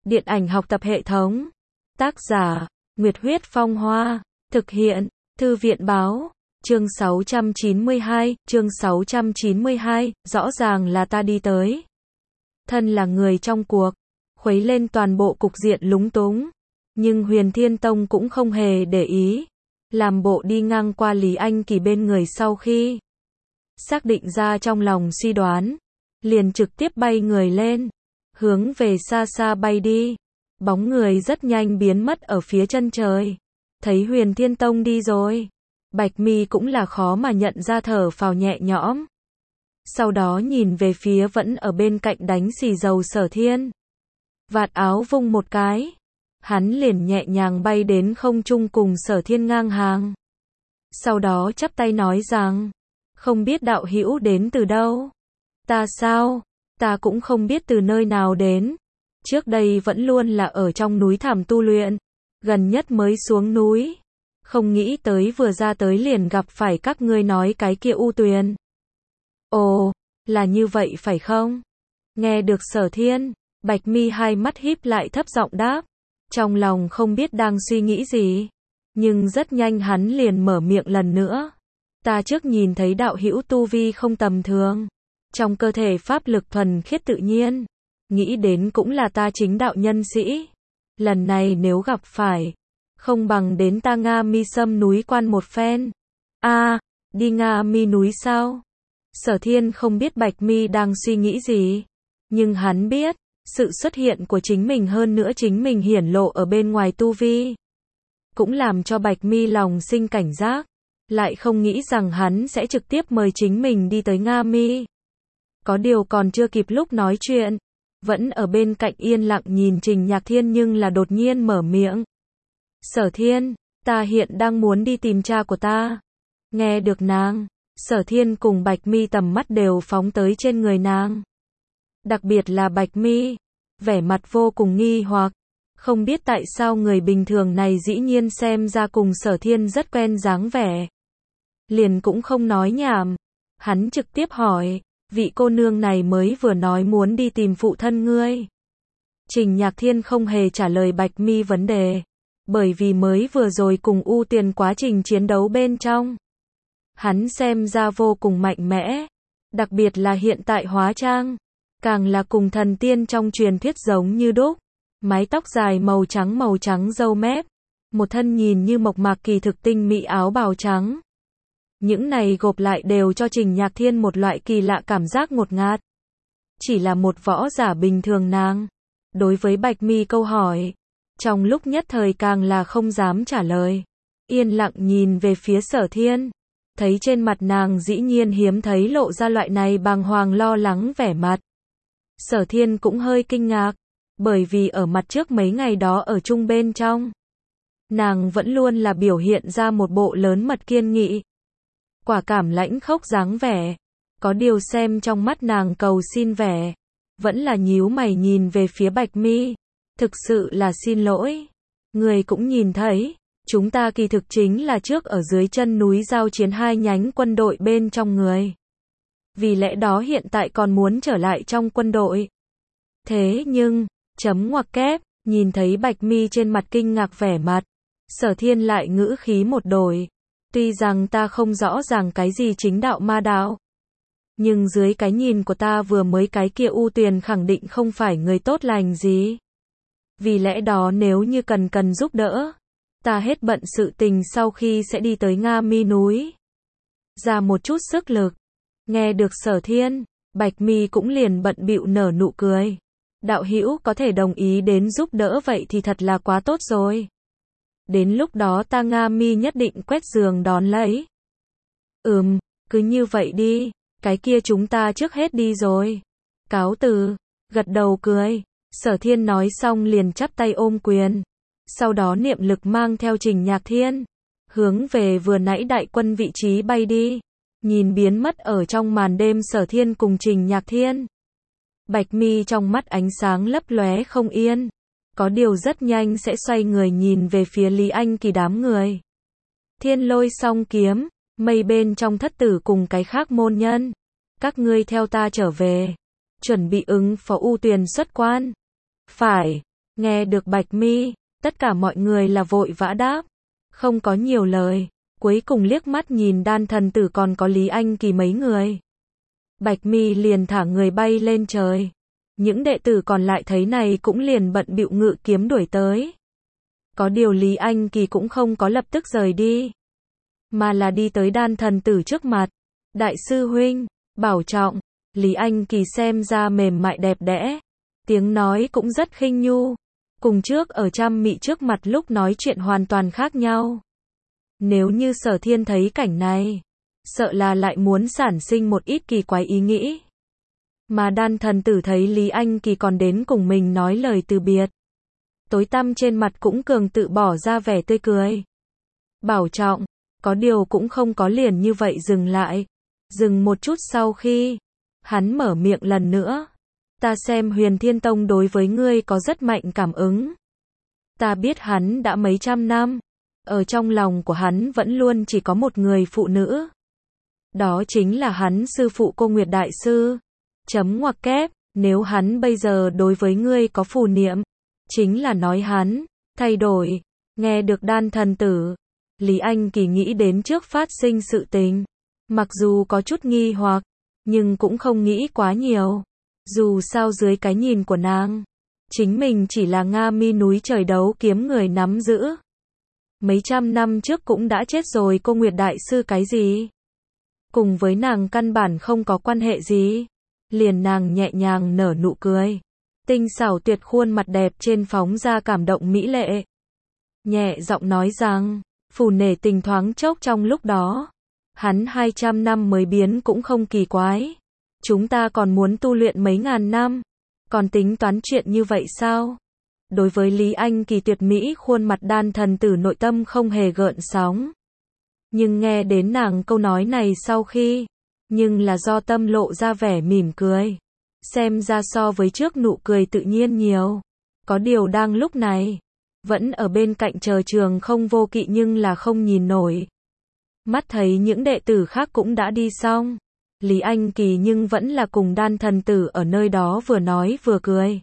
Điện ảnh học tập hệ thống. Tác giả, Nguyệt Huyết Phong Hoa. Thực hiện, Thư viện Báo. Chương 692, rõ ràng là ta đi tới. Thân là người trong cuộc, khuấy lên toàn bộ cục diện lúng túng. Nhưng Huyền Thiên Tông cũng không hề để ý. Làm bộ đi ngang qua Lý Anh Kỳ bên người sau khi xác định ra trong lòng suy đoán. Liền trực tiếp bay người lên. Hướng về xa xa bay đi. Bóng người rất nhanh biến mất ở phía chân trời. Thấy Huyền Thiên Tông đi rồi. Bạch Mi cũng là khó mà nhận ra, thở phào nhẹ nhõm. Sau đó nhìn về phía vẫn ở bên cạnh đánh xì dầu Sở Thiên. Vạt áo vung một cái. Hắn liền nhẹ nhàng bay đến không trung cùng Sở Thiên ngang hàng. Sau đó chắp tay nói rằng, không biết đạo hữu đến từ đâu. Ta sao? Ta cũng không biết từ nơi nào đến. Trước đây vẫn luôn là ở trong núi thẳm tu luyện. Gần nhất mới xuống núi. Không nghĩ tới vừa ra tới liền gặp phải các ngươi nói cái kia U Tuyền. Ồ, là như vậy phải không? Nghe được Sở Thiên, Bạch Mi hai mắt híp lại thấp giọng đáp. Trong lòng không biết đang suy nghĩ gì. Nhưng rất nhanh hắn liền mở miệng lần nữa. Ta trước nhìn thấy đạo hữu tu vi không tầm thường. Trong cơ thể pháp lực thuần khiết tự nhiên. Nghĩ đến cũng là ta chính đạo nhân sĩ. Lần này nếu gặp phải, không bằng đến ta Nga Mi Sâm núi quan một phen. Đi Nga Mi núi sao? Sở Thiên không biết Bạch Mi đang suy nghĩ gì. Nhưng hắn biết, sự xuất hiện của chính mình hơn nữa chính mình hiển lộ ở bên ngoài tu vi. Cũng làm cho Bạch Mi lòng sinh cảnh giác. Lại không nghĩ rằng hắn sẽ trực tiếp mời chính mình đi tới Nga Mi. Có điều còn chưa kịp lúc nói chuyện. Vẫn ở bên cạnh yên lặng nhìn Trình Nhạc Thiên nhưng là đột nhiên mở miệng. Sở Thiên, ta hiện đang muốn đi tìm cha của ta. Nghe được nàng, Sở Thiên cùng Bạch Mi tầm mắt đều phóng tới trên người nàng. Đặc biệt là Bạch Mi, vẻ mặt vô cùng nghi hoặc. Không biết tại sao người bình thường này dĩ nhiên xem ra cùng Sở Thiên rất quen dáng vẻ. Liền cũng không nói nhảm. Hắn trực tiếp hỏi, vị cô nương này mới vừa nói muốn đi tìm phụ thân ngươi. Trình Nhạc Thiên không hề trả lời Bạch Mi vấn đề. Bởi vì mới vừa rồi cùng U Tuyền quá trình chiến đấu bên trong. Hắn xem ra vô cùng mạnh mẽ. Đặc biệt là hiện tại hóa trang. Càng là cùng thần tiên trong truyền thuyết giống như đúc. Mái tóc dài màu trắng râu mép. Một thân nhìn như mộc mạc kỳ thực tinh mỹ áo bào trắng. Những này gộp lại đều cho Trình Nhạc Thiên một loại kỳ lạ cảm giác ngột ngạt. Chỉ là một võ giả bình thường nàng. Đối với Bạch Mi câu hỏi. Trong lúc nhất thời càng là không dám trả lời. Yên lặng nhìn về phía Sở Thiên. Thấy trên mặt nàng dĩ nhiên hiếm thấy lộ ra loại này bàng hoàng lo lắng vẻ mặt. Sở Thiên cũng hơi kinh ngạc. Bởi vì ở mặt trước mấy ngày đó ở chung bên trong. Nàng vẫn luôn là biểu hiện ra một bộ lớn mật kiên nghị. Quả cảm lãnh khốc dáng vẻ. Có điều xem trong mắt nàng cầu xin vẻ. Vẫn là nhíu mày nhìn về phía Bạch Mi. Thực sự là xin lỗi. Người cũng nhìn thấy. Chúng ta kỳ thực chính là trước ở dưới chân núi giao chiến hai nhánh quân đội bên trong người. Vì lẽ đó hiện tại còn muốn trở lại trong quân đội. Thế nhưng, chấm ngoặc kép, nhìn thấy Bạch Mi trên mặt kinh ngạc vẻ mặt. Sở Thiên lại ngữ khí một đổi. Tuy rằng ta không rõ ràng cái gì chính đạo ma đạo. Nhưng dưới cái nhìn của ta vừa mới cái kia U Tuyền khẳng định không phải người tốt lành gì. Vì lẽ đó nếu như cần giúp đỡ. Ta hết bận sự tình sau khi sẽ đi tới Nga Mi núi. Ra một chút sức lực. Nghe được Sở Thiên, Bạch Mi cũng liền bận bịu nở nụ cười. Đạo hữu có thể đồng ý đến giúp đỡ vậy thì thật là quá tốt rồi. Đến lúc đó ta Nga Mi nhất định quét giường đón lấy. Cứ như vậy đi. Cái kia chúng ta trước hết đi rồi. Cáo từ. Gật đầu cười. Sở Thiên nói xong liền chắp tay ôm quyền. Sau đó niệm lực mang theo Trình Nhạc Thiên. Hướng về vừa nãy đại quân vị trí bay đi. Nhìn biến mất ở trong màn đêm Sở Thiên cùng Trình Nhạc Thiên. Bạch Mi trong mắt ánh sáng lấp lóe không yên. Có điều rất nhanh sẽ xoay người nhìn về phía Lý Anh Kỳ đám người. Thiên Lôi song kiếm, mây bên trong thất tử cùng cái khác môn nhân. Các ngươi theo ta trở về. Chuẩn bị ứng phó U Tuyền xuất quan. Phải. Nghe được Bạch Mi, tất cả mọi người là vội vã đáp. Không có nhiều lời, cuối cùng liếc mắt nhìn Đan thần tử còn có Lý Anh Kỳ mấy người. Bạch Mi liền thả người bay lên trời. Những đệ tử còn lại thấy này cũng liền bận bịu ngự kiếm đuổi tới. Có điều Lý Anh Kỳ cũng không có lập tức rời đi, mà là đi tới Đan thần tử trước mặt. Đại sư huynh, bảo trọng. Lý Anh Kỳ xem ra mềm mại đẹp đẽ, tiếng nói cũng rất khinh nhu. Cùng trước ở Trăm Mị trước mặt lúc nói chuyện hoàn toàn khác nhau. Nếu như Sở Thiên thấy cảnh này, sợ là lại muốn sản sinh một ít kỳ quái ý nghĩ. Mà Đan thần tử thấy Lý Anh Kỳ còn đến cùng mình nói lời từ biệt, tối tăm trên mặt cũng cường tự bỏ ra vẻ tươi cười. Bảo trọng, có điều cũng không có liền như vậy dừng lại. Dừng một chút sau khi, hắn mở miệng lần nữa. Ta xem Huyền Thiên Tông đối với ngươi có rất mạnh cảm ứng. Ta biết hắn đã mấy trăm năm, ở trong lòng của hắn vẫn luôn chỉ có một người phụ nữ. Đó chính là hắn sư phụ Cô Nguyệt Đại Sư. Chấm ngoặc kép, nếu hắn bây giờ đối với ngươi có phù niệm, chính là nói hắn thay đổi. Nghe được Đan thần tử, Lý Anh Kỳ nghĩ đến trước phát sinh sự tình. Mặc dù có chút nghi hoặc, nhưng cũng không nghĩ quá nhiều. Dù sao dưới cái nhìn của nàng, chính mình chỉ là Nga Mi núi trời đấu kiếm người nắm giữ. Mấy trăm năm trước cũng đã chết rồi, Cô Nguyệt Đại Sư cái gì? Cùng với nàng căn bản không có quan hệ gì. Liền nàng nhẹ nhàng nở nụ cười. Tinh xảo tuyệt khuôn mặt đẹp trên phóng ra cảm động mỹ lệ. Nhẹ giọng nói rằng, phù nể tình thoáng chốc trong lúc đó. Hắn 200 năm mới biến cũng không kỳ quái. Chúng ta còn muốn tu luyện mấy ngàn năm. Còn tính toán chuyện như vậy sao? Đối với Lý Anh Kỳ tuyệt mỹ khuôn mặt Đan thần tử nội tâm không hề gợn sóng. Nhưng nghe đến nàng câu nói này sau khi, nhưng là do tâm lộ ra vẻ mỉm cười. Xem ra so với trước nụ cười tự nhiên nhiều. Có điều đang lúc này, vẫn ở bên cạnh chờ Trường Không Vô Kỵ nhưng là không nhìn nổi. Mắt thấy những đệ tử khác cũng đã đi xong. Lý Anh Kỳ nhưng vẫn là cùng Đan thần tử ở nơi đó vừa nói vừa cười.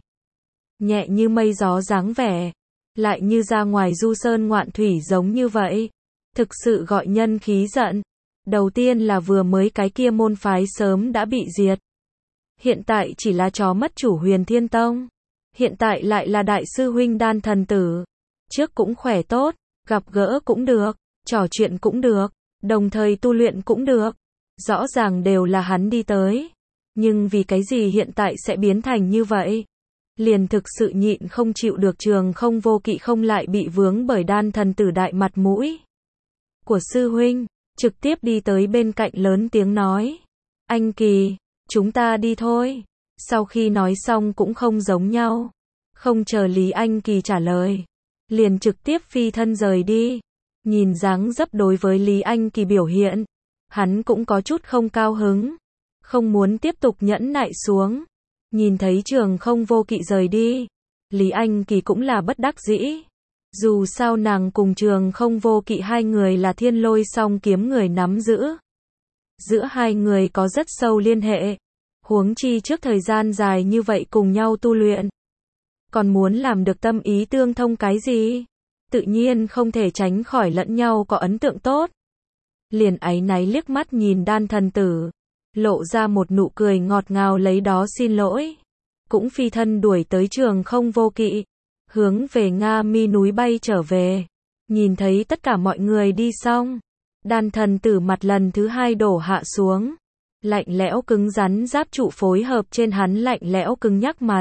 Nhẹ như mây gió dáng vẻ, lại như ra ngoài du sơn ngoạn thủy giống như vậy. Thực sự gọi nhân khí giận. Đầu tiên là vừa mới cái kia môn phái sớm đã bị diệt. Hiện tại chỉ là chó mất chủ Huyền Thiên Tông. Hiện tại lại là đại sư huynh Đan thần tử. Trước cũng khỏe tốt, gặp gỡ cũng được, trò chuyện cũng được, đồng thời tu luyện cũng được. Rõ ràng đều là hắn đi tới. Nhưng vì cái gì hiện tại sẽ biến thành như vậy? Liền thực sự nhịn không chịu được Trường Không Vô Kỵ không lại bị vướng bởi Đan thần tử đại mặt mũi của sư huynh, trực tiếp đi tới bên cạnh lớn tiếng nói. Anh Kỳ, chúng ta đi thôi. Sau khi nói xong cũng không giống nhau. Không chờ Lý Anh Kỳ trả lời, liền trực tiếp phi thân rời đi. Nhìn dáng dấp đối với Lý Anh Kỳ biểu hiện, hắn cũng có chút không cao hứng. Không muốn tiếp tục nhẫn nại xuống. Nhìn thấy Trường Không Vô Kỵ rời đi, Lý Anh Kỳ cũng là bất đắc dĩ. Dù sao nàng cùng Trường Không Vô Kỵ hai người là Thiên Lôi song kiếm người nắm giữ. Giữa hai người có rất sâu liên hệ. Huống chi trước thời gian dài như vậy cùng nhau tu luyện. Còn muốn làm được tâm ý tương thông cái gì? Tự nhiên không thể tránh khỏi lẫn nhau có ấn tượng tốt. Liền áy náy liếc mắt nhìn Đan thần tử, lộ ra một nụ cười ngọt ngào lấy đó xin lỗi. Cũng phi thân đuổi tới Trường Không Vô Kỵ, hướng về Nga Mi núi bay trở về. Nhìn thấy tất cả mọi người đi xong, Đan thần tử mặt lần thứ hai đổ hạ xuống. Lạnh lẽo cứng rắn giáp trụ phối hợp trên hắn lạnh lẽo cứng nhắc mặt.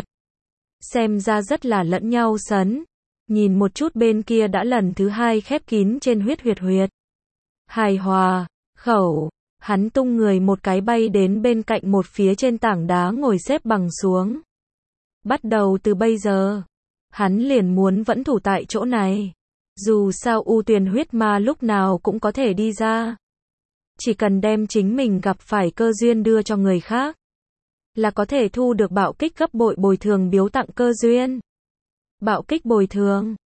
Xem ra rất là lẫn nhau sấn. Nhìn một chút bên kia đã lần thứ hai khép kín trên huyệt. Hài hòa, khẩu, hắn tung người một cái bay đến bên cạnh một phía trên tảng đá ngồi xếp bằng xuống. Bắt đầu từ bây giờ, hắn liền muốn vẫn thủ tại chỗ này. Dù sao U Tuyền huyết ma lúc nào cũng có thể đi ra. Chỉ cần đem chính mình gặp phải cơ duyên đưa cho người khác, là có thể thu được bạo kích gấp bội bồi thường biếu tặng cơ duyên. Bạo kích bồi thường,